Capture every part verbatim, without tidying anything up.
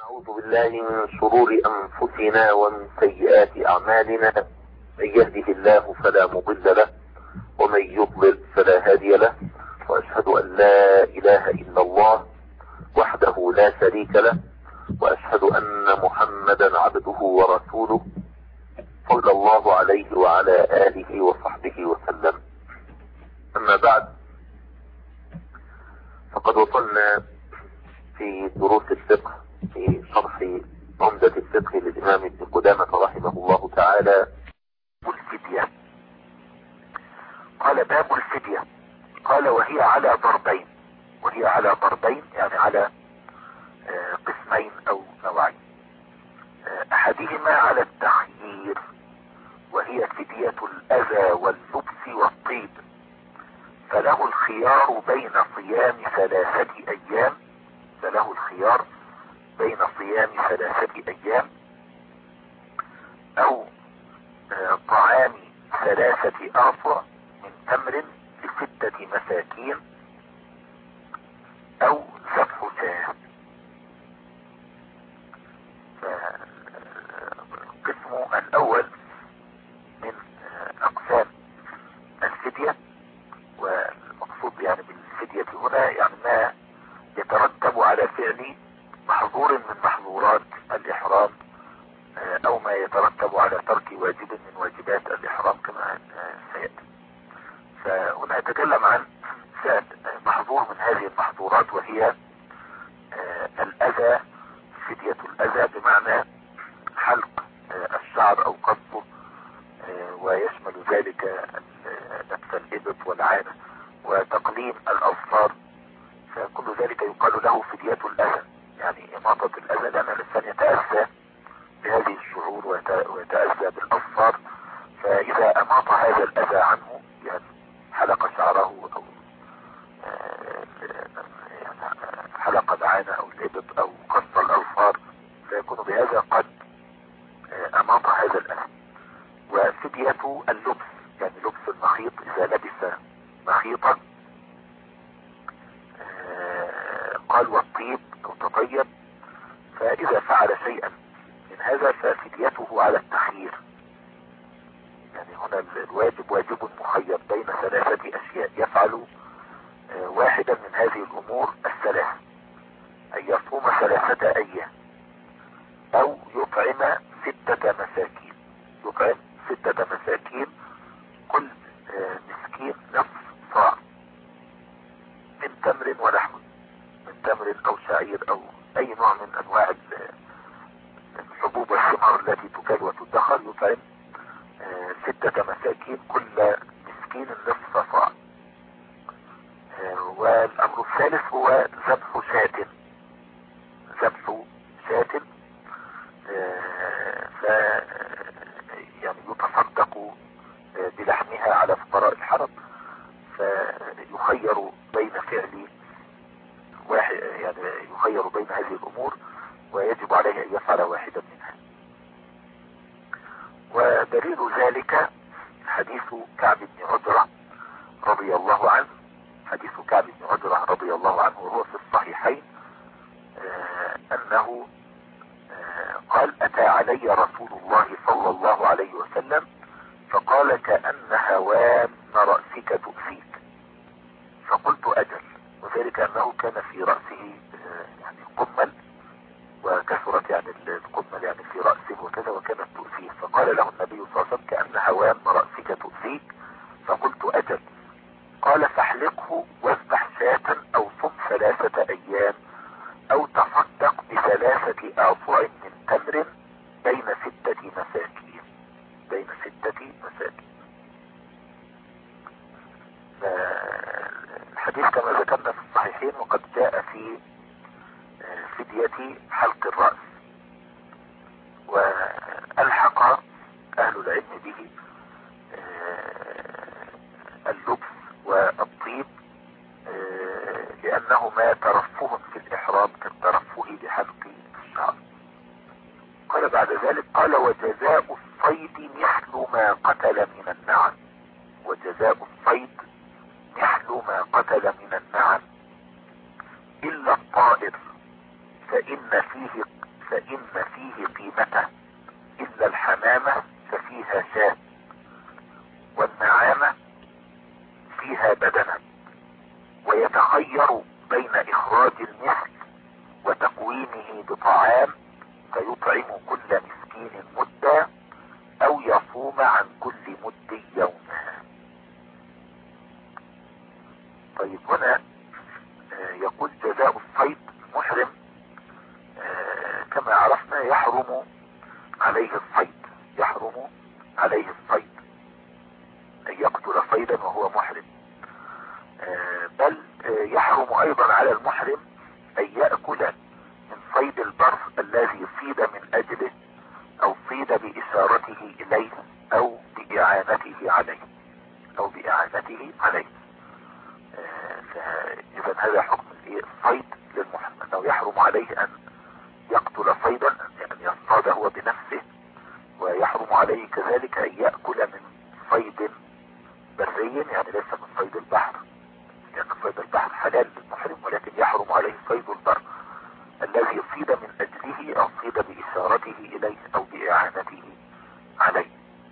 نعوذ بالله من شرور أنفسنا ومن سيئات أعمالنا. من يهده الله فلا مضل له ومن يضلل فلا هادي له، وأشهد أن لا إله إلا الله وحده لا شريك له، وأشهد أن محمدا عبده ورسوله صلى الله عليه وعلى آله وصحبه وسلم. أما بعد، فقد وصلنا في دروس الفقه في شرح عمدة الفقه للإمام ابن قدامة رحمه الله تعالى الفدية. قال باب الفدية. قال وهي على ضربين، وهي على ضربين يعني على قسمين أو نوعين. أحدهما على التخيير، وهي فدية الأذى واللبس والطيب، فله الخيار بين صيام ثلاثة أيام فله الخيار بين صيام ثلاثة أيام أو طعام ثلاثة أرفع من تمر لستة مساكين أو ذبح شاة. فالقسم الأول من أقسام الفدية، والمقصود يعني بالفدية هنا يعني ما يترتب على فعل محظور من محظورات الإحرام، أو ما يترتب على ترك واجب من واجبات الإحرام كما سيأتي. فهنا أتكلم عن فعل محظور من هذه المحظورات، وهي الأذى، فدية الأذى بمعنى حلق الشعر أو قصه، ويشمل ذلك نتف الإبط والعانة وتقليم الأظفار، فكل ذلك يقال له فدية الأذى، يعني إماطة الأذى، لأن الإنسان يتأذى بهذه الشعور ويتأذى بالأظفار، فإذا أماط هذا الأذى عنه، يعني حلق شعره أو حلق العانة أو الإبط أو قص الأظفار، فيكون بهذا قد أماط هذا الأذى. وفدية اللبس يعني لبس المخيط، إذا لبس مخيطا قال والطيب أو تطيب، فإذا فعل شيئا من هذا ففديته على التخيير، يعني هنا الواجب واجب مخير بين ثلاثة أشياء، يفعل واحدا من هذه الأمور الثلاث: أن يصوم ثلاثة أيام أو يطعم ستة مساكين يطعم ستة مساكين كل مسكين نصف صاع من تمر ولحم، من تمر أو شعير أو أي نوع من أنواع الحبوب والثمار التي تكال وتدخر، يطعم ستة مساكين كل مسكين نصف صاع. والأمر الثالث هو ذبح شاة ذبح شاة ف يعني يتصدق بلحمها على فقراء الحرم، فيخير بين فعل واحد، يعني يخير بين هذه الأمور ويجب عليه أن يفعل واحدا منها. ودليل ذلك حديث كعب بن عجرة رضي الله عنه حديث كعب بن عجرة رضي الله عنه وهو في الصحيحين، آه أنه آه قال: أتى علي رسول الله صلى الله عليه وسلم فقال: كأن هوام رأسك تؤذيك. فقلت: أجل. وذلك أنه كان في رأسه آه يعني قمل، وكثرت يعني القمل يعني في رأسه وكذا، وكانت تؤذيه. فقال له النبي صلى الله عليه وسلم: كأن هوام رأسك تؤذيك. فقلت: أجل. قال: فاحلقه واذبح شاة أو صم ثلاثة أيام أو تصدق بثلاثة أعصع من تمر بين ستة مساكين بين ستة مساكين. الحديث كما ذكرنا في الصحيحين، وقد جاء في فدية حلق الرأس، وألحق أهل العلم به اللبس والطيب، لأنهما ترفه في الإحرام كالترفه بحلق الشعر. قال بعد ذلك: قال: وجزاء الصيد مثل ما قتل من النعم وجزاء الصيد مثل ما قتل من النعم إلا الطائر، فإن فيه فإن فيه قيمته، إلا الحمامة ففيها شاة، والنعامة فيها بدنة، ويتخير بين إخراج المثل وتقويمه بطعام فيطعم كل مسكين مدا، أو يصوم عن كل مد يوما. طيب هنا يقول جزاء الصيد محرم، كما عرفنا يحرم عليه الصيد، يحرم عليه الصيد أن يقتل صيدا وهو محرم، بل يحرم أيضا على المحرم أن يأكل من صيد البر الذي صيد من أجله، أو صيد بإشارته إليه، أو بإعانته عليه، أو بإعانته عليه. فإذا هذا حكم الصيد للمحرم، أنه يحرم عليه أن يقتل صيدا، أن يصطاد هو بنفسه، ويحرم عليه كذلك أن يأكل من صيد بري، يعني ليس من صيد البحر، لأن يعني صيد البحر حلال للمحرم، ولكن يحرم عليه صيد البر الذي صيد من أجله، أو صيد بإشارته إليه، أو بإعانته عليه.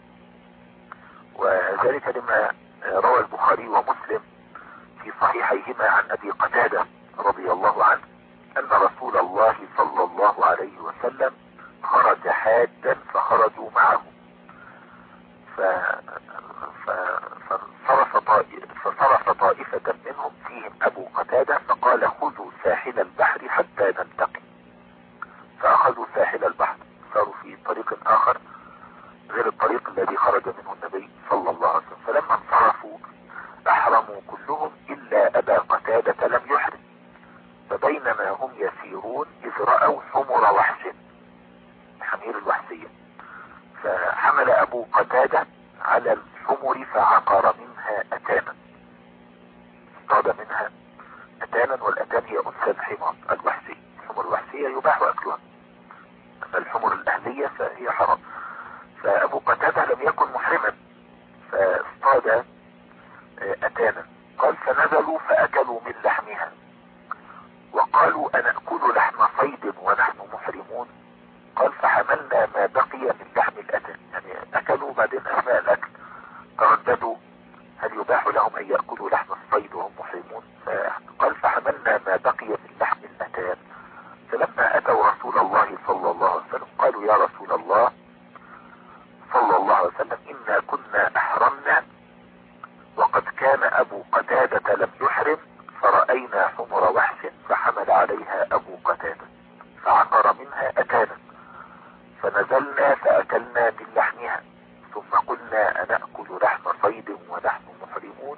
وذلك لما روى البخاري ومسلم في صحيحيهما عن أبي قتادة رضي الله عنه أن رسول الله صلى الله عليه وسلم خرج حاجا فخرجوا معه، ف... ف... فصرف طائف... فصرف طائفة منهم فيهم أبو قتادة، فقال خذوا ساحل البحر حتى نلتقي، فأخذوا ساحل البحر، صاروا في طريق آخر غير الطريق الذي خرج منه النبي صلى الله عليه وسلم. فلما انصرفوا أحرموا كلهم إلا أبا قتادة لم يحرم، فبينما هم يسيرون إذ رأوا حمر وحش، حمير الوحشية، فحمل أبو قتادة على الحمر فعقر منها أتانا، اصطاد منها أتانا، والأتان هي أنثى الحمار الوحشي، الحمر الوحشية يباح أكلها، أما الحمر الأهلية فهي حرام. فأبو قتادة لم يكن محرما، فاصطاد أتانا، قال فنزلوا فأكلوا من لحمها، وقالوا أنأكل لحم صيد ونحن محرمون؟ قال فحملنا ما بقي من لحم الأتان، يعني أكلوا بعدين أثناء الأكل ترددوا هل يباح لهم أن يأكلوا لحم الصيد وهم محرمون؟ قال فحملنا ما بقي من لحم الأتان، فلما أتوا رسول الله صلى الله عليه وسلم قالوا يا رسول الله صلى الله عليه وسلم إنا كنا أحرمنا وقد كان أبو قتادة لم يحرم، فرأينا حمر وحش فحمل عليها أبو قتادة فعقر منها أتانا، فنزلنا فأكلنا من لحمها، ثم قلنا أنأكل لحم صيد ونحن محرمون؟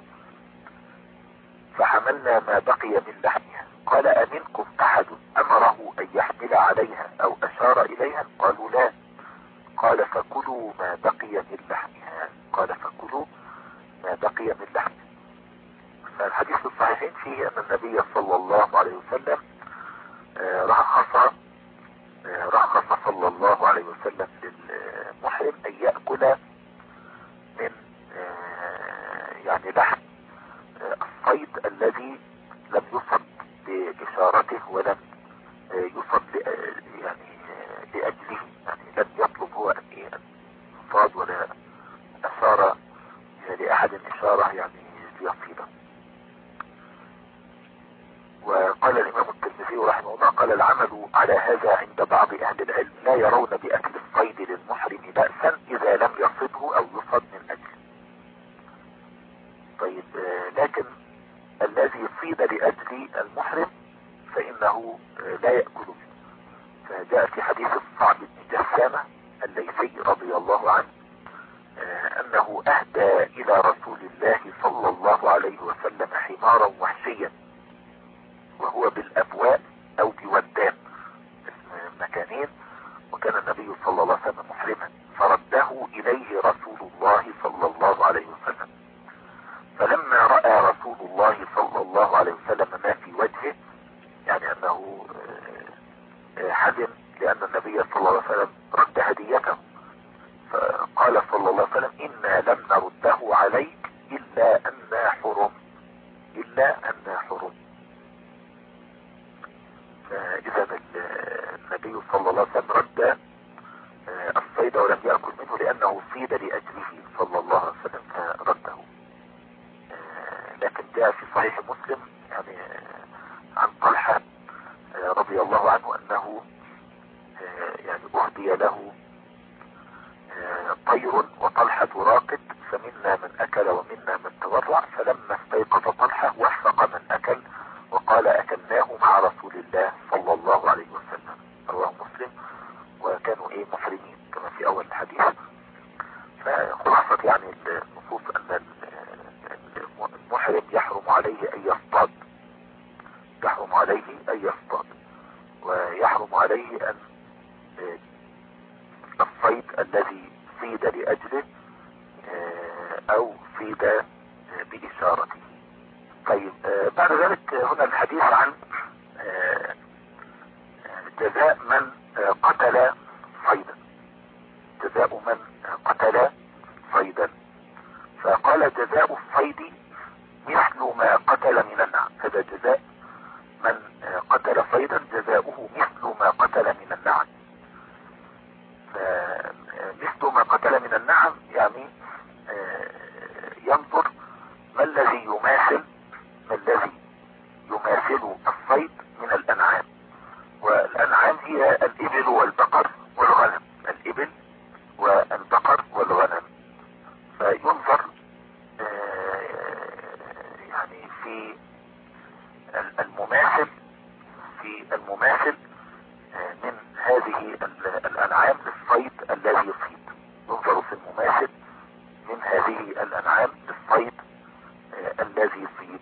فحملنا ما بقي من لحمها. قال أمنكم أحد أمره أن يحمل عليها أو أشار إليها؟ قالوا لا. قال فكلوا ما بقي من لحمها، قال فكلوا ما بقي من لحمها. فالحديث الصحيحين فيه أن النبي صلى الله عليه وسلم رخص رخص صلى الله عليه وسلم للمحرم أن يأكل من يعني لحم الصيد الذي لم يصب بإشارته ولم يصب يعني لأجله، يعني لم يطلب هو أن يصاد ولا أشار لأحد إشارة يعني ليصيده. وقال الإمام الترمذي رحمه الله قال العمل على هذا عند بعض أهل العلم لا يرون بأكل الصيد للمحرم بأسا إذا لم يصده أو يصد من أجله. طيب لكن الذي صيد لأجل المحرم فإنه لا يأكل منه. فجاء في حديث الصعب بن جسامة الليثي رضي الله عنه أنه أهدى إلى رسول الله صلى الله عليه وسلم حمارا وحشيا وهو بالأبواء أو بودان، اسم مكانين، وكان النبي صلى الله عليه وسلم محرما، فرده إليه رسول الله صلى الله عليه وسلم. فلما رأى رسول الله صلى الله عليه وسلم ما في وجهه، يعني أنه حزن لأن النبي صلى الله عليه وسلم رد هديته، فقال صلى الله عليه وسلم إنا لم نرده عليك إلا أننا حرم، إلا أننا حرم. فإذا النبي النبي صلى الله عليه وسلم رد الصيد ولم يأكل منه لأنه صيد لأجله صلى الله عليه وسلم فرده. لكن جاء في صحيح مسلم يعني عن طلحة رضي الله عنه أنه يعني أهدي له طير وطلحة راقد، فمنا من أكل ومنا من تورع، فلما استيقظ طلحة وفق من أكل وقال أكلناه مع رسول الله صلى الله عليه وسلم. رواه مسلم. وكانوا ايه محرمين كما في اول الحديث. فخلاصة يعني النصوص ان المحرم يحرم عليه ان يصطاد، يحرم عليه ان يصطاد ويحرم عليه ان الصيد الذي صيد لأجله او صيد بإشارته. طيب بعد ذلك هنا الحديث عن جزاء من قتل صيدا، جزاء من قتل صيدا. فقال جزاء الصيد مثل ما قتل من النعم. هذا جزاء من قتل صيدا، جزاؤه مثل ما قتل من النعم. مثل ما قتل من النعم يعني ينظر ما الذي يماثل ما الذي يماثل الصيد من الأنعام. والأنعام هي الإبل والبقر والغنم، الإبل والبقر والغنم. فينظر يعني في المماثل في المماثل من هذه الأنعام للصيد الذي يصيد، ينظر في المماثل من هذه الأنعام للصيد الذي يصيد.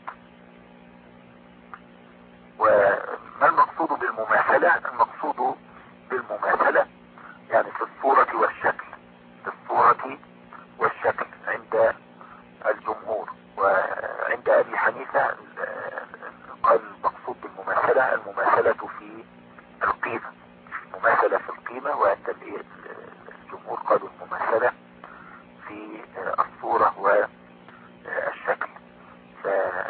وما المقصود بالمماثلة؟ المقصود بالمماثلة يعني في الصورة والشكل، في الصورة والشكل عند الجمهور. وعند أبي حنيفة قال المقصود بالمماثلة المماثلة في القيمة، مماثلة في القيمة. وعند الجمهور قالوا المماثلة في الصورة والشكل. ف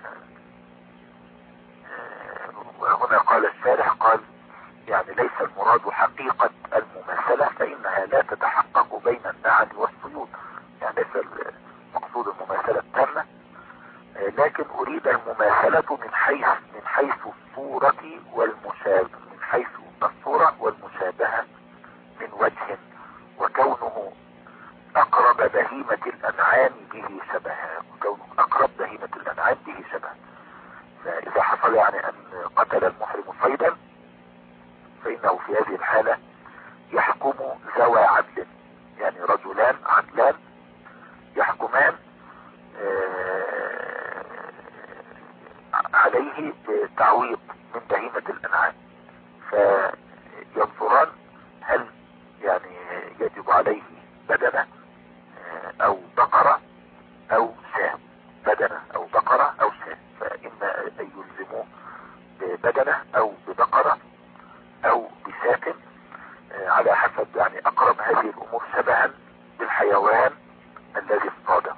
وهنا قال الشارح قال يعني ليس المراد حقيقة المماثلة فإنها لا تتحقق بين النعم والصيود، يعني ليس المقصود المماثلة التامة، لكن أريد المماثلة من حيث من حيث الصورة والمشابهة، من حيث الصورة والمشابهة من وجه، وكونه أقرب بهيمة الأنعام به شبها، وكونه أقرب بهيمة الأنعام به شبها. فإذا حصل يعني أن قتل المحرم صيدا فإنه في هذه الحالة يحكم ذوى عدل، يعني رجلان عدلان يحكمان عليه بتعويض من بهيمة الأنعام. فينظران هل يعني يجب عليه بدنة أو بقرة أو شاة، بدنة أو بقرة أو شاة. فإما أن يلزموه ببدنة أو ببقرة أو بشاة على حسب يعني أقرب هذه الأمور شبها بالحيوان الذي اصطاده.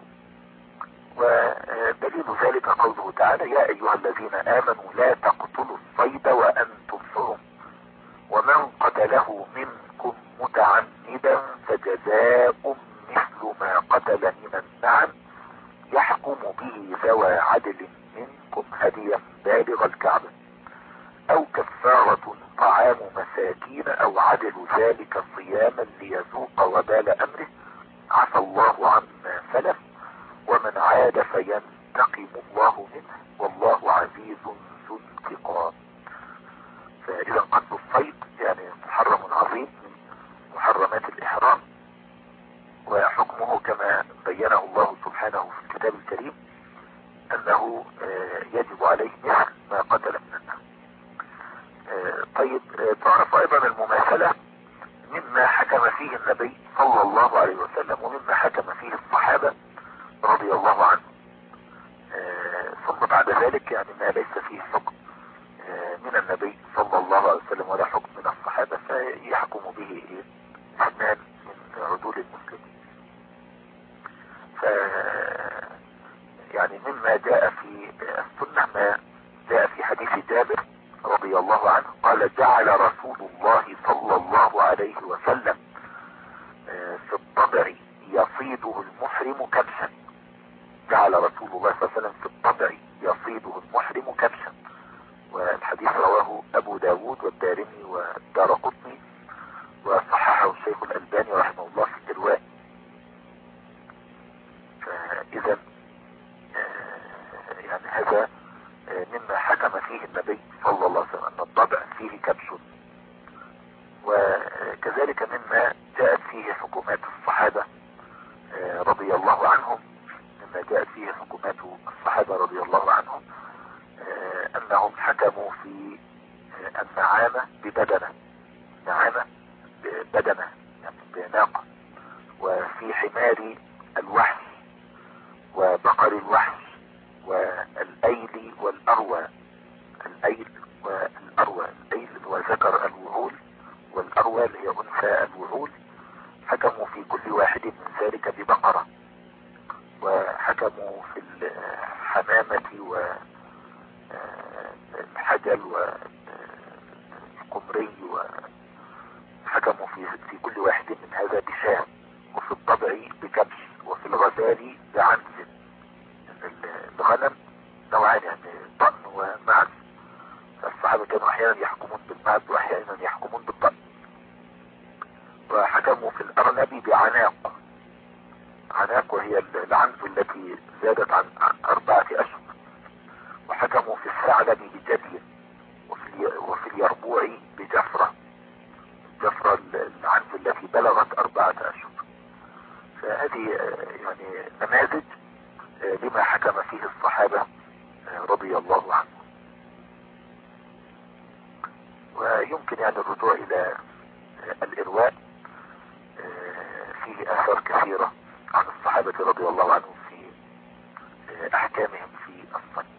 ودليل ذلك قوله تعالى يا أيها الذين آمنوا لا تقتلوا الصيد وأنتم حرم ومن قتله منكم متعمدا فجزاء مثل ما قتل من النعم يحكم به ذوى عدل منكم هديا بالغ الكعبة أو كفارة طعام مساكين أو عدل ذلك صياما ليذوق وبال أمره عفى الله عما سلف ومن عاد فينتقم الله منه والله عزيز ذو انتقام. فإذا قتل الصيد يعني محرم عظيم من محرمات الإحرام، وحكمه كما بينه الله سبحانه في الكتاب الكريم أنه يجب عليه مثل ما قتل من النعم. طيب تعرف أيضا المماثلة مما حكم فيه النبي صلى الله عليه وسلم ومما حكم فيه الصحابة رضي الله عنهم، ثم بعد ذلك يعني ما ليس فيه حكم من النبي صلى الله عليه وسلم ولا حكم من الصحابة فيحكم به اثنان من عدول المسلمين. ف يعني مما جاء في السنة ما جاء في حديث جابر رضي الله عنه قال جعل رسول الله صلى الدارقطني وصححه الشيخ الألباني رحمه الله في الإرواء. فإذا يعني هذا مما حكم فيه النبي صلى الله عليه وسلم أن الضبع فيه كبش، وكذلك مما جاءت فيه حكومات الصحابة رضي الله عنهم مما جاءت فيه حكومات الصحابة رضي الله عنهم أنهم حكموا في النعامة ببدنة، نعامة ببدنة يعني بناقة، وفي حمار الوحش وبقر الوحش والأيل والأروى، الأيل والأروى، الأيل وذكر الوعول والأروى اللي هي أنثى الوعول، حكموا في كل واحد من ذلك ببقرة، وحكموا في الحمامة والحجل والقمري، وحكموا في في كل واحد من هذا بشاه، وفي الضبع بكبش، وفي الغزال بعنز. الغنم نوعان يعني طأن ومعز، الصحابة كانوا احيانا يحكمون بالمعز واحيانا يحكمون بالطأن. وحكموا في الأرنب بعناق، عناق وهي العنز التي زادت عن أربعة أشهر. وحكموا في الثعلب بجدي، وفي وفي اليربوع بجفرة، جفرة العنز التي بلغت أربعة أشهر. فهذه يعني نماذج لما حكم فيه الصحابة رضي الله عنهم. ويمكن يعني الرجوع إلى الإرواء، فيه آثار كثيرة عن الصحابة رضي الله عنهم في أحكامهم في الصيد.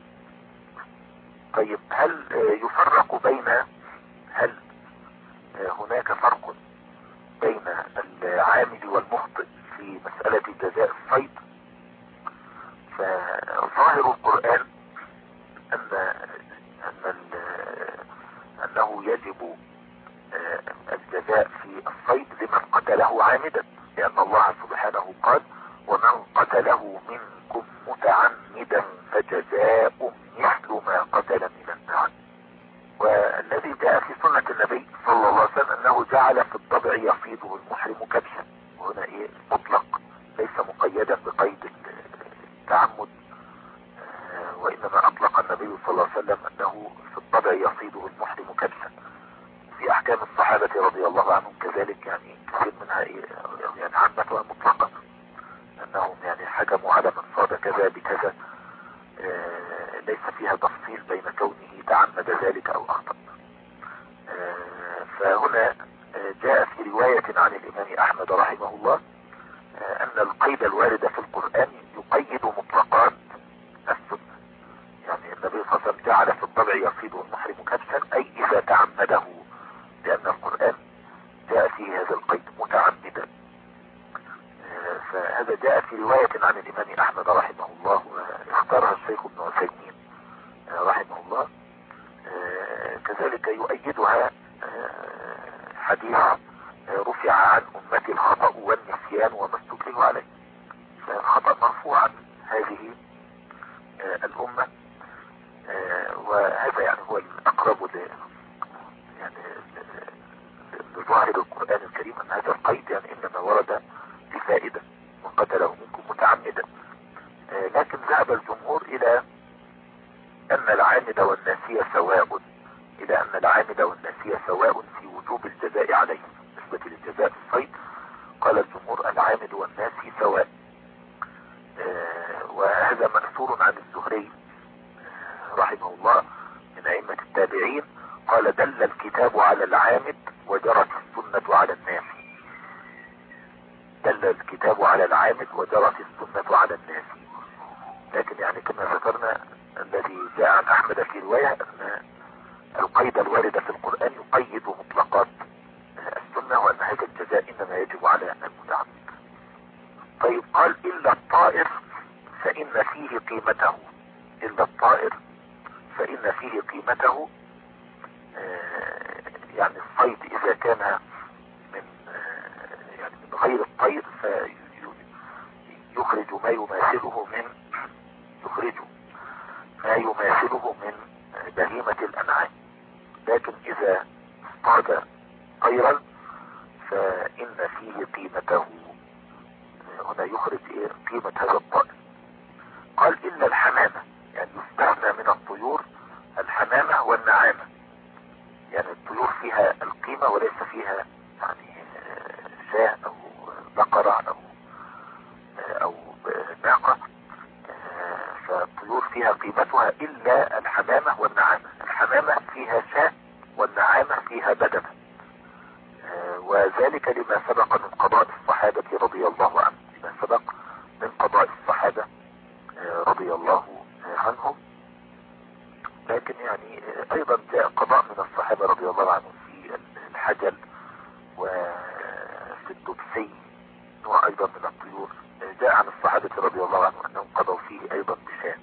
طيب هل يفرق بين هل هناك فرق بين العامل والمخطئ في مسألة جزاء الصيد؟ فظاهر القرآن أن أن أنه يجب الجزاء في الصيد لمن قتله عامدا، لأن الله سبحانه قال: ومن قتله منكم متعمدا فجزاء مثل ما قتل من النعم. والذي جاء في سنة النبي صلى الله عليه وسلم أنه جعل في الضبع يصيده المحرم كبشا، وهنا إيه مطلق ليس مقيدا بقيد التعمد، وإنما أطلق النبي صلى الله عليه وسلم أنه في الضبع يصيده المحرم كبشا. في أحكام الصحابة رضي الله عنهم كذلك يعني كثير منها يعني عامة مطلقة، أنهم يعني حكموا على من صاد كذا بكذا، ليس فيها تفصيل بين كونه تعمد ذلك أو أخطأ. فهنا جاء في رواية عن الإمام أحمد رحمه الله أن القيد الوارد في القرآن يقيد مطلقات السنة. يعني النبي صلى الله عليه وسلم جعل في الضبع يصيده المحرم كبشا أي إذا تعمده، لأن القرآن جاء فيه هذا القيد متعمدا. فهذا جاء في رواية عن الإمام أحمد رحمه الله، واختارها الشيخ ابن عثيمين رحمه الله. كذلك يؤيدها حديث رفع عن أمتي الخطأ والنسيان وما استكرهوا عليه، فالخطأ مرفوع عن هذه الأمة، وهذا يعني هو الأقرب يعني لظاهر القرآن الكريم، أن هذا القيد يعني إنما ورد لفائدة وقتله منكم متعمدا. لكن ذهب الجمهور إلى أن العامد والناسي سواء، إلى أن العامد والناسي سواء في وجوب الجزاء عليه. بالنسبة للجزاء في الصيد قال الجمهور العامد والناسي سواء، وهذا مأثور عن الزهري رحمه الله من أئمة التابعين، قال: دل الكتاب على العامد وجرت السنة على الناس. دل الكتاب على العامد وجرت السنة على الناس. لكن يعني كما ذكرنا الذي جاء عن أحمد في رواية أن القيد الوارد في القرآن يقيد مطلقات السنة، وأن هذا الجزاء إنما يجب على المتعمد. طيب قال: إلا الطائر فإن فيه قيمته. إلا الطائر فإن فيه قيمته، يعني الصيد إذا كان من يعني من غير الطير فيخرج ما يماثله من يخرج ما يماثله من بهيمة الأنعام. لكن إذا اصطاد طيرا فإن فيه قيمته. هنا يخرج إيه قيمة هذا الطائر. قال إلا الحمامة، يعني يستثنى من الطيور الحمامة والنعامة، يعني الطيور فيها القيمة وليس فيها يعني شاة أو بقرة أو أو ناقة، فالطيور فيها قيمتها إلا الحمامة والنعامة. الحمامة فيها شاة والنعامة فيها بدنة، وذلك لما سبق من قضاء الصحابة رضي الله عنهم، لما سبق من قضاء الصحابة رضي الله عنهم. لكن يعني ايضا جاء قضاء من الصحابة رضي الله عنهم في الحجل وفي الدبسي، نوع ايضا من الطيور جاء عن الصحابة رضي الله عنهم انهم قضوا فيه ايضا بشان.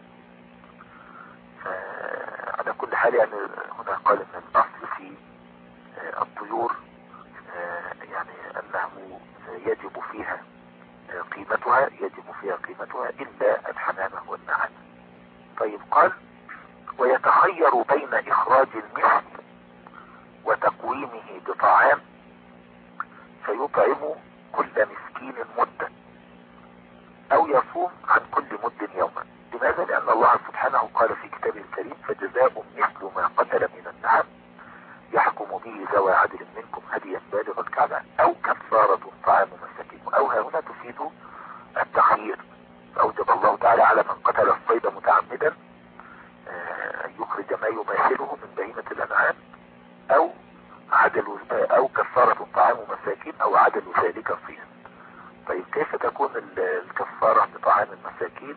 على كل حال يعني هنا قال ان الاصل في الطيور يعني انه يجب فيها قيمتها يجب فيها قيمتها الا الحمامة والنعامة. طيب قال ويتخير بين اخراج المثل وتقويمه بطعام فيطعم كل مسكين مدة او يصوم عن كل مد يوما. لماذا؟ لان الله سبحانه قال في كتابه الكريم فجزاء مثل ما قتل من النعم يحكم به ذوى عدل منكم هديا بالغ الكعبة او كفارة طعام مساكين. او ها هنا تفيد التخيير، فاوجب الله تعالى على من قتل الصيد متعمدا يخرج ما يماثله من بهيمة الانعام او عدل او كفارة طعام مساكين او عدل ذلك صيام. طيب كيف تكون الكفارة بطعام المساكين؟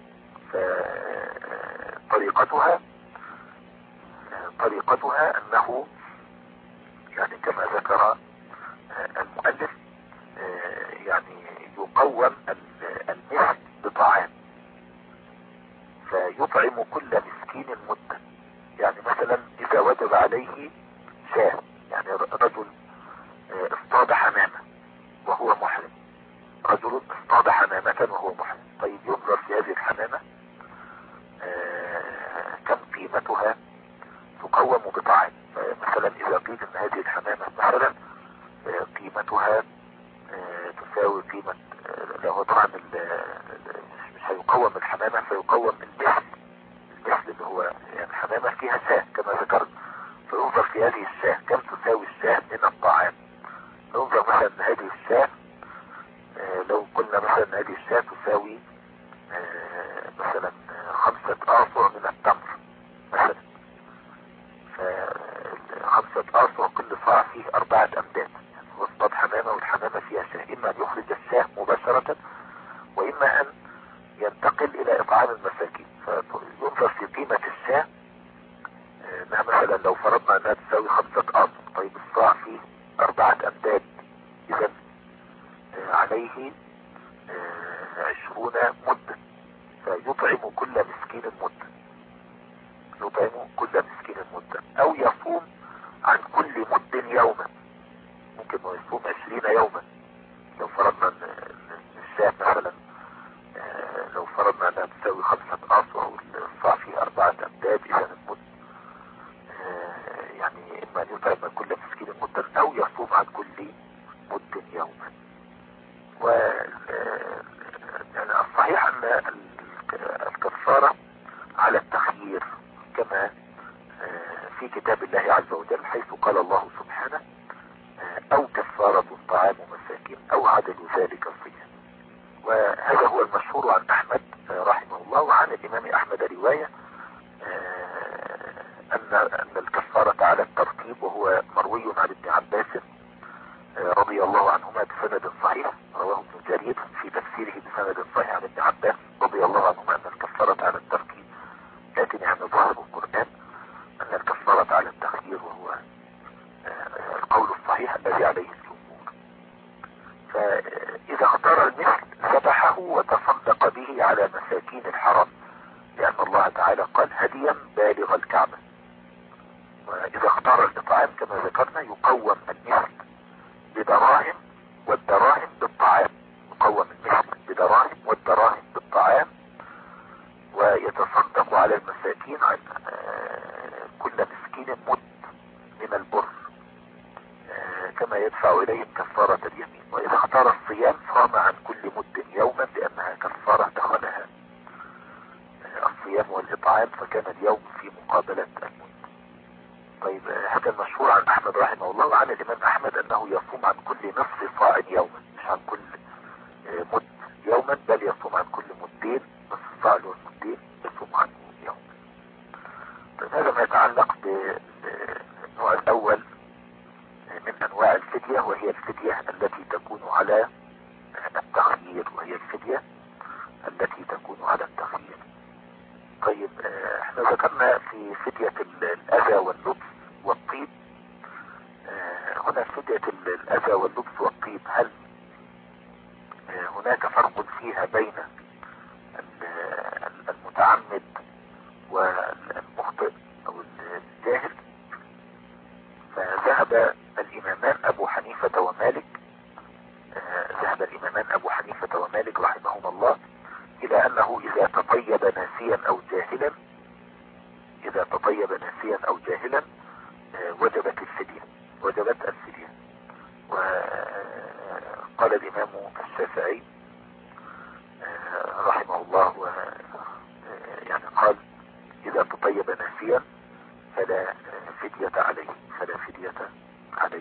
فطريقتها طريقتها انه يعني كما ذكر المؤلف يعني يقوم المثل بطعام فيطعم كل مسكين مدة. يعني مثلا اذا وجب عليه شاه، يعني رجل اصطاد حمامة وهو محرم، رجل اصطاد حمامة وهو محرم، طيب ينظر في هذه الحمامة كم قيمتها تقوم بطعام. مثلا اذا قيل ان هذه الحمامة مثلا قيمتها تساوي قيمة، لو طبعا مش هيقوم الحمامة فيقوم المثل، المثل اللي هو يعني الحمامة فيها شاه كما ذكرت، فينظر في هذه الشاه كم تساوي الشاه من الطعام. ينظر مثلا هذه الشاه لو قلنا مثلا هذه الشاه تساوي مثلا خمسة آصع من التمر مثلا، فخمسة آصع كل صاع فيه أربعة أمداد، يعني وسط حمامة والحمامة فيها شاه، إما أن يخرج الشاه مباشرة وإما أن ينتقل إلى إطعام المساكين. فينظر في قيمة الشاه انها مثلا لو فرضنا انها تساوي خمسة آصع، طيب الصاع فيه أربعة أمداد، إذا عليه عشرون مدة، فيطعم كل مسكين مدة يطعم كل مسكين مدة او يصوم عن كل مد يوما. ممكن يصوم عشرين يوما لو فرضنا ان الشاه مثلا لو فرضنا انها تساوي خمسة آصع والصاع فيه أربعة أمداد، اذا المد يعني اما ان يطعم عن كل مسكين مدة او يصوم عن كل مد يوما. و يعني الصحيح ان الكفارة على التخيير كما في كتاب الله عز وجل، حيث قال الله سبحانه او كفارة طعام مساكين او عدل ذلك صيام. وهذا هو المشهور عن احمد رحمه الله، وعن الامام احمد رواية ان ان الكفارة على الترتيب، وهو مروي عن ابن عباس رضي الله عنهما بسند صحيح، رواه ابن جرير في تفسيره بسند صحيح عن ابن عباس رضي الله عنهما ان الكفارة على الترتيب، لكن يعني ظاهر القرآن ان الكفارة على التخيير، وهو القول الصحيح الذي عليه الجمهور. فاذا اختار المثل ذبحه وتصدق به على مساكين الحرم، لان الله تعالى قال هديا بالغ الكعبة. واذا اختار الاطعام كما ذكرنا يقوم المثل بدراهم والدراهم بالطعام، يقوم المثل بدراهم والدراهم بالطعام، ويتصدق على المساكين عن كل مسكين مد من البر، كما يدفع إليهم كفارة اليمين. وإذا اختار الصيام صام عن كل مد يوما لأنها كفارة دخلها الصيام والإطعام، فكان اليوم في مقابلة المد. طيب هذا المشهور عن أحمد رحمه الله وعن الإمام أحمد أنه يصوم عن كل نصف صاع يوما، مش عن كل مد يوما، بل يصوم عن كل مدين، نصف صاع والمدين يصوم عنه يوما. طيب هذا ما يتعلق بالنوع الأول من أنواع الفدية، وهي الفدية التي تكون على التخيير، وهي الفدية التي تكون على التخيير. طيب احنا ذكرنا في فدية الأذى واللبس والطيب. هنا فدية الأذى واللبس والطيب، هل هناك فرق فيها بين المتعمد والمخطئ أو الجاهل؟ فذهب الإمامان أبو حنيفة ومالك ذهب الإمامان أبو حنيفة ومالك رحمهما الله إلى أنه إذا تطيب ناسيا أو جاهلا إذا تطيب ناسيا أو جاهلا وجبت الفدية وجبت الفدية. وقال الإمام الشافعي رحمه الله يعني قال إذا تطيب ناسيا فلا فدية عليه فلا فدية عليه.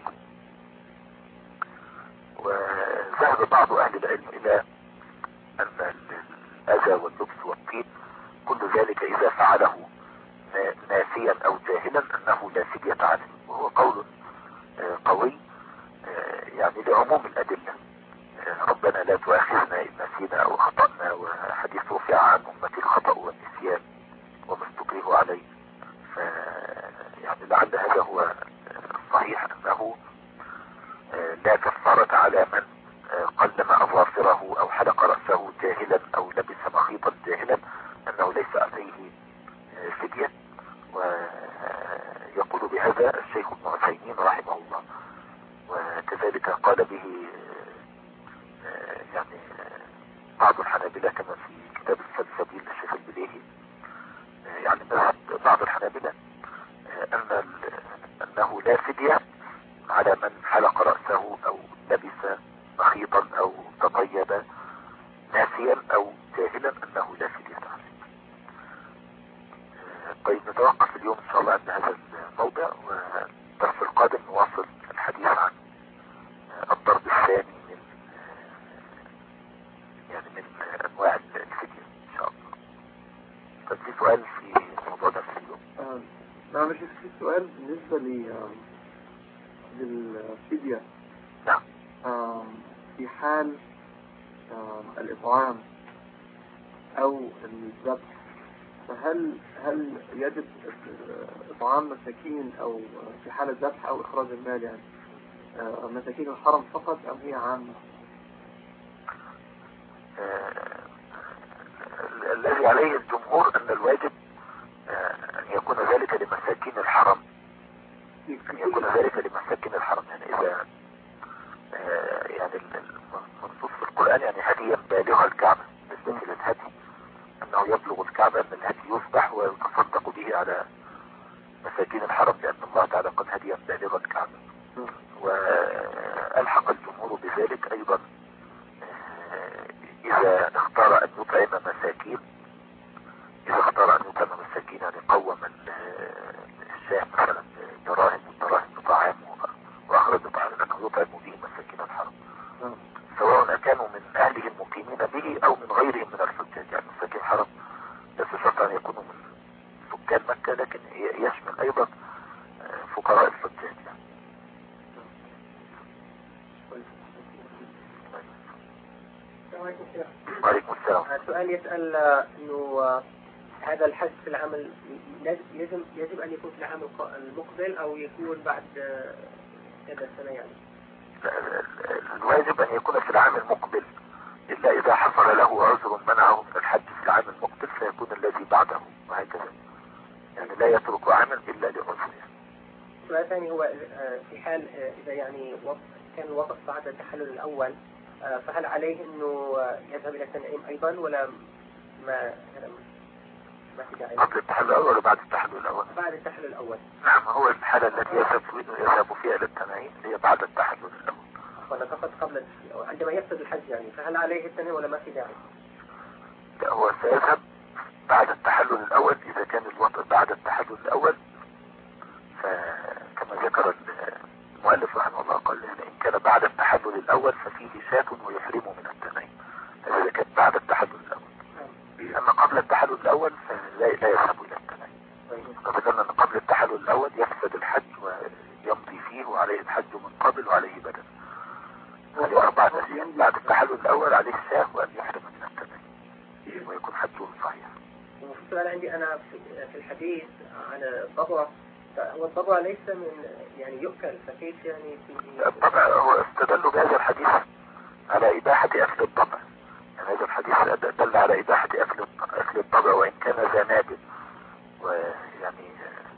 وذهب بعض أهل العلم إلى أن الأذى واللبس والطيب كل ذلك إذا فعله ناسيا أو جاهلا أنه لا فدية عليه، وهو قول قوي يعني لعموم الأدلة. ربنا لا تؤاخذنا إن نسينا أو أخطأنا، وحديث رفع عن أمتي الخطأ والنسيان وما استكرهوا عليه. يعني لعل هذا هو الصحيح، أنه لا كفارة على من قلم أظافره أو حلق رأسه جاهلا أو لبس مخيطا جاهلا، أنه ليس عليه فدية. ويقول بهذا الشيخ ابن عثيمين رحمه الله، وكذلك قال به يعني بعض الحنابلة كما في كتاب السلسبيل للشيخ البليهي. يعني مذهب بعض الحنابلة أن أنه لا فدية على من حلق رأسه أو لبس مخيطا أو تطيب ناسيا أو جاهلا، أنه لا فدية عليه. طيب نتوقف اليوم إن شاء الله عند هذا الموضع، والدرس القادم نواصل الحديث عن الضرب الثاني من يعني من أنواع الفدية إن شاء الله. طيب في سؤال في موضوع درس اليوم؟ آه نعم، في سؤال بالنسبة لي للفدية. نعم. آه في حال آه الإطعام أو الذبح، فهل هل يجب إطعام مساكين أو في حال الذبح أو إخراج المال يعني آه مساكين الحرم فقط أم هي عامة؟ آه الذي عليه الجمهور أن الواجب آه أن يكون ذلك لمساكين الحرم أن يكون ذلك لمساكين الحرم. يعني إذا آه يعني المنصوص في القرآن يعني هديا بالغ الكعبة، بالنسبة للهدي أنه يبلغ الكعبة أن الهدي يصبح ويتصدق به على مساكين الحرم، لأن الله تعالى قد هديا بالغ الكعبة. وألحق الجمهور بذلك أيضا آه إذا اختار أن يطعم مساكين إذا اختار أن يطعم مساكين يعني قوم الشاه مثلا دراهم والدراهم بطعام وأخرج بطعام لأنه يطعم به مساكين الحرم، سواء كانوا من أهله المقيمين به أو من غيرهم من الحجاج. يعني مساكين الحرم ليس شرط أن يكونوا من سكان مكة، لكن يشمل أيضا فقراء الحجاج. وعليكم السلام. سؤال يسأل انه هذا الحج في العام يجب يجب ان يكون في العام المقبل او يكون بعد كذا سنة يعني؟ الواجب ان يكون في العام المقبل، الا اذا حصل له عذر منعه من الحج في العام المقبل فيكون الذي بعده، وهكذا. يعني لا يترك عاما الا لعذر. سؤال ثاني هو في حال اذا يعني كان الوقت بعد التحلل الاول، فهل عليه انه يذهب الى التنعيم ايضا ولا ما؟ ما في داعي. قبل التحلل الأول ولا بعد التحلل الأول؟ بعد التحلل الأول. نعم، هو الحالة التي يذهب يذهب فيها إلى التنعيم هي بعد التحلل الأول. ولا فقط قبل التحلل الأول عندما يفسد الحج يعني، فهل عليه التنعيم ولا ما في داعي؟ لا، هو سيذهب بعد التحلل الأول إذا كان الوضع بعد التحلل الأول، فكما ذكر المؤلف رحمه الله قال يعني إن كان بعد التحلل الأول ففيه شاة ويحرمه من التنعيم، هذا إذا كان بعد التحلل الأول. أما قبل التحلل الأول فلا لا يذهب إلى التنعيم. فذكرنا أن قبل التحلل الأول يفسد الحج ويمضي فيه وعليه الحج من قبل وعليه بدل. هذه أربعة أشياء. بعد التحلل الأول عليه الشاه وأن يحرم من التنعيم ويكون حجه صحيح. وفي سؤال عندي أنا في الحديث عن الضبع، هو الضبع ليس من يعني يؤكل، فكيف يعني في الضبع؟ هو استدلوا بهذا الحديث على إباحة أكل الضبع، يعني هذا الحديث دل على إباحة أكل أكل الضبع وإن كان ذا ناب، ويعني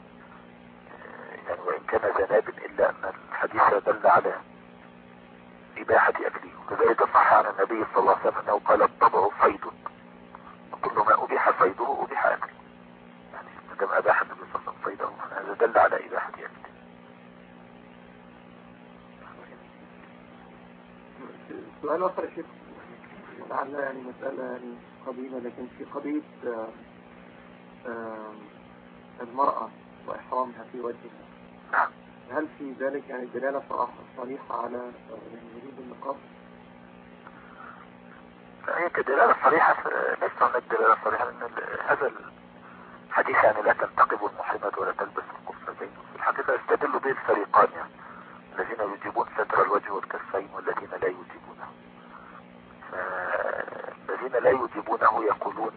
يعني وإن كان ذا ناب إلا أن الحديث دل على إباحة أكله. وكذلك صح عن النبي صلى الله عليه وسلم أنه قال الضبع صيد وكل ما أبيح صيده أبيح أكله، يعني مدام أباح النبي صلى الله عليه وسلم صيده هذا دل على إباحة أكله. سؤال آخر يا شيخ، لعل يعني مسألة يعني قديمة، لكن في قضية آه آه المرأة وإحرامها في وجهها، نعم. هل في ذلك يعني دلالة صريحة على وجود النقاب؟ هي كدلالة صريحة ليس هناك دلالة صريحة لأن هذا الحديث يعني لا تنتقب المحرمات ولا تلبس القفازين. في الحقيقة يستدل به الفريقان، يعني الذين يجيبون ستر الوجه والكفين والذين لا يجيبونه. فالذين لا يجيبونه يقولون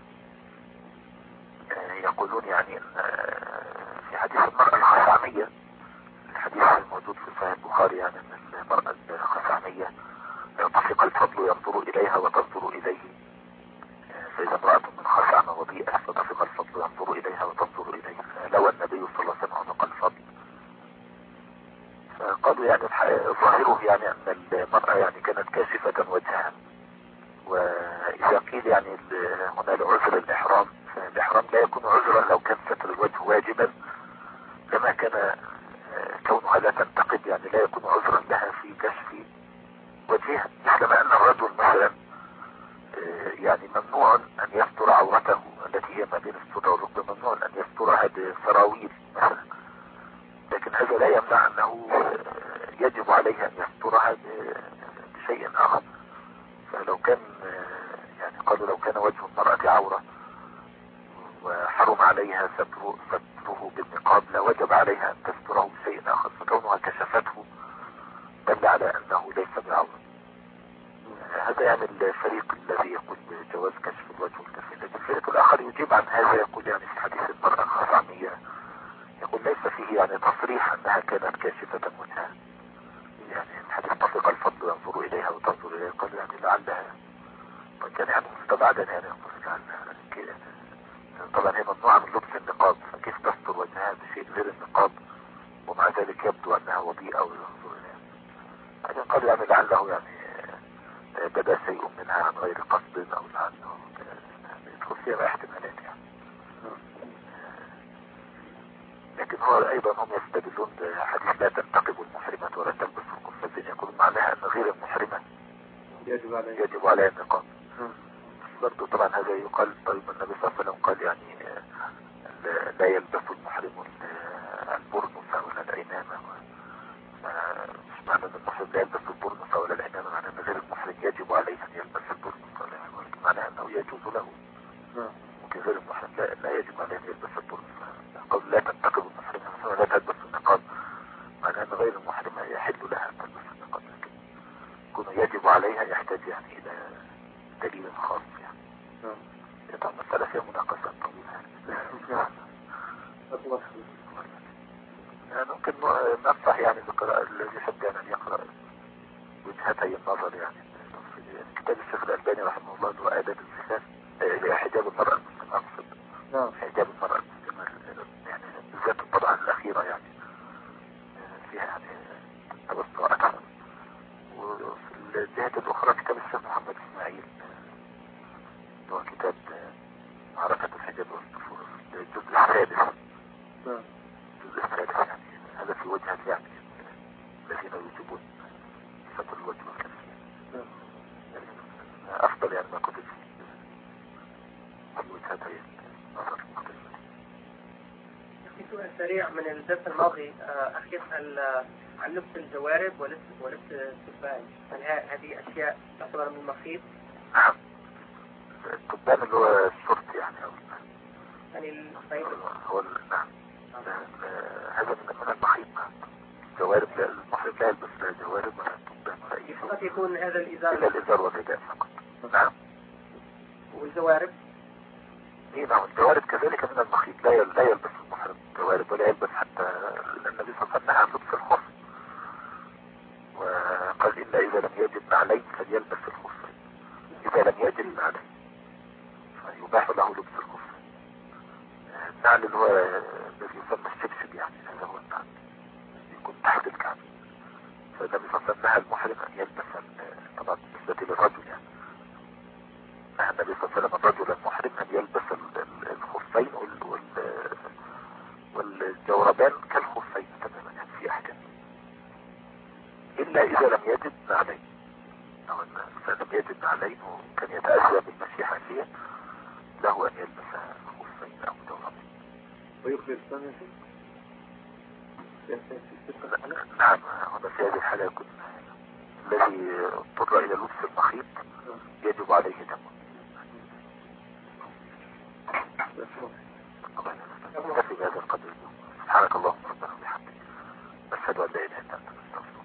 يقولون يعني في حديث المرأة الخثعمية، الحديث الموجود في صحيح البخاري، يعني ان المرأة الخثعمية طفق الفضل ينظر إليها وتنظر إليه، فإذا امرأة من خثعمة وبيئة فطفق الفضل ينظر إليها وتنظر إليه، فلو النبي صلى الله عليه وسلم عنق الفضل. فقالوا يعني ظاهره يعني أن المرأة يعني كانت كاشفة وجهها، وإذا قيل يعني هنا لعذر الإحرام، فالإحرام لا يكون عذرا لو كان ستر الوجه واجبا لما كان كونها لا تنتقد يعني لا يكون عذرا لها في كشف وجهها، مثل أن الرجل مثلا يعني ممنوع أن يستر عورته التي هي ما بين الصدر والركبة، ممنوع أن يسترها بسراويل مثلا، لكن هذا لا يمنع أنه يجب عليه أن يسترها بشيء آخر. فلو كان يعني قالوا لو كان وجه المرأة عورة وحرم عليها ستره, ستره بالنقاب لوجب عليها أن تستره بشيء آخر، فكونها كشفته دل على أنه ليس بعورة. هذا يعني الفريق الذي يقول بجواز كشف الوجه والكفين، لكن الفريق الآخر يجيب عن هذا، يقول يعني في حديث المرأة الخثعمية يقول ليس فيه يعني تصريح أنها كانت كاشفة وجهها، يعني الحديث طفق الفضل ينظر إليها وتنظر إليها، قال يعني لعلها كان يعني مستبعدا، يعني يقول لعلها كده. طبعا هي ممنوعة من لبس النقاب، فكيف تستر وجهها بشيء غير النقاب ومع ذلك يبدو أنها وضيئة وينظر إليها؟ يعني قال يعني لعله يعني بدا شيء منها عن غير قصد أو لعله يدخل فيها احتمالات يعني. لكن هو أيضا هم يستدلون بحديث لا تنتقب المحرمات ولا تلبس القفازين، يقولون معناها أن غير المحرمة يجب عليه يجب عليها النقاب. برضو طبعا هذا يقال، طيب النبي صلى الله عليه وسلم قال يعني لا يلبس المحرم البرنس ولا العمامة، مش معنى ان المحرم لا يلبس البرنس ولا العمامة معنى ان غير المحرم يجب عليه ان يلبس البرنس ولا العمامة، معنى انه يجوز له، ممكن غير المحرم لا, لا يجب عليه ان يلبس البرنس. قال لا تنتقب المحرم ولا تلبس النقاب، معنى ان غير المحرم يحل لها ان تلبس النقاب، لكن يكون يجب عليها يحتاج يعني الى دليل خاص يعني. طبعا مسألة فيها مناقشة طويلة يعني ممكن ننصح يعني بقراءة الذي يحب أن يقرأ وجهتي النظر، يعني كتاب الشيخ الألباني رحمه الله هو آداب الزفاف، حجاب المرأة المسلمة، أقصد حجاب المرأة المسلمة يعني بالذات الطبعة الأخيرة يعني فيها يعني توسع أكثر. وفي الجهة الأخرى كتاب الشيخ محمد إسماعيل هو كتاب معركة الحجاب والنفور. ستر الوجه والكفين. افضل يعني ما كنت في وجهتي نظر المقدسة. في سؤال سريع من الدرس الماضي، أخي يسأل عن لبس الجوارب ولبس ولبس التبان، هل هذه أشياء تعتبر من المخيط؟ نعم. التبان اللي هو الشرط يعني أو يعني الخيط هو نعم. هذا من المخيط. جوارب المحرم لا يلبس لا جوارب ولا تبان ولا أي شيء. فقط يكون هذا الإزار إلا الإزار والرداء فقط. نعم. والجوارب؟ ايه نعم، الجوارب كذلك من المخيط، لا لا يلبس المحرم جوارب ولا يلبس حتى النبي صلى الله عليه وسلم نهى لبس الخف، وقال إلا إذا لم يجد نعلين فليلبس الخفين، إذا لم يجد نعلين فيباح له لبس الخف. النعل اللي هو الذي يسمى الشبشب يعني، هذا هو النعل يكون تحت الكعب. فالنبي صلى الله عليه وسلم نهى المحرم أن يلبس، طبعا بالنسبة للرجل يعني، نهى النبي صلى الله عليه وسلم الرجل المحرم أن يلبس الخفين والجوربان كالخفين تماما يعني في أحكام، إلا إذا لم يجد نعلين، أو إذا لم يجد نعلين وكان يتأذى بالمشي حافيا له أن يلبس خفين أو جوربين. ويخرج الثاني نعم. هنا في هذه الحالة يكون الذي اضطر إلى لبس المخيط يجب عليه دمه. نكتفي بهذا القدر. سبحانك اللهم ربنا وبحمدك، نشهد أن لا إله إلا أنت نستغفرك.